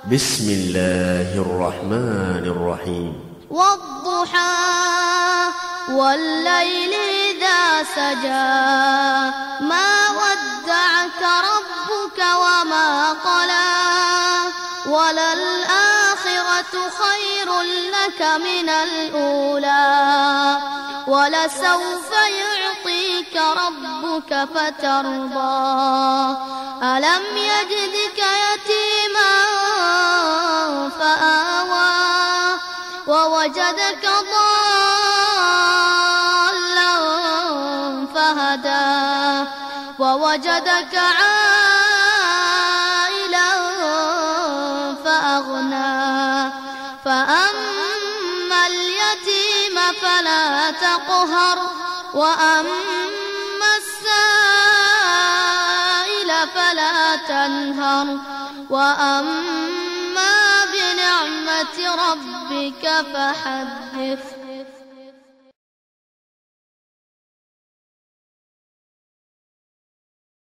بسم الله الرحمن الرحيم. والضحى والليل إذا سجى ما ودعك ربك وما قلى وللآخرة خير لك من الأولى ولسوف يعطيك ربك فترضى ألم يجدك يتيما فآوى ووجدك ضالا فهدى ووجدك عائلا فأغنى فأما اليتيم فلا تقهر وأما السائل فلا تنهر وأما بنعمة ربك فحدث.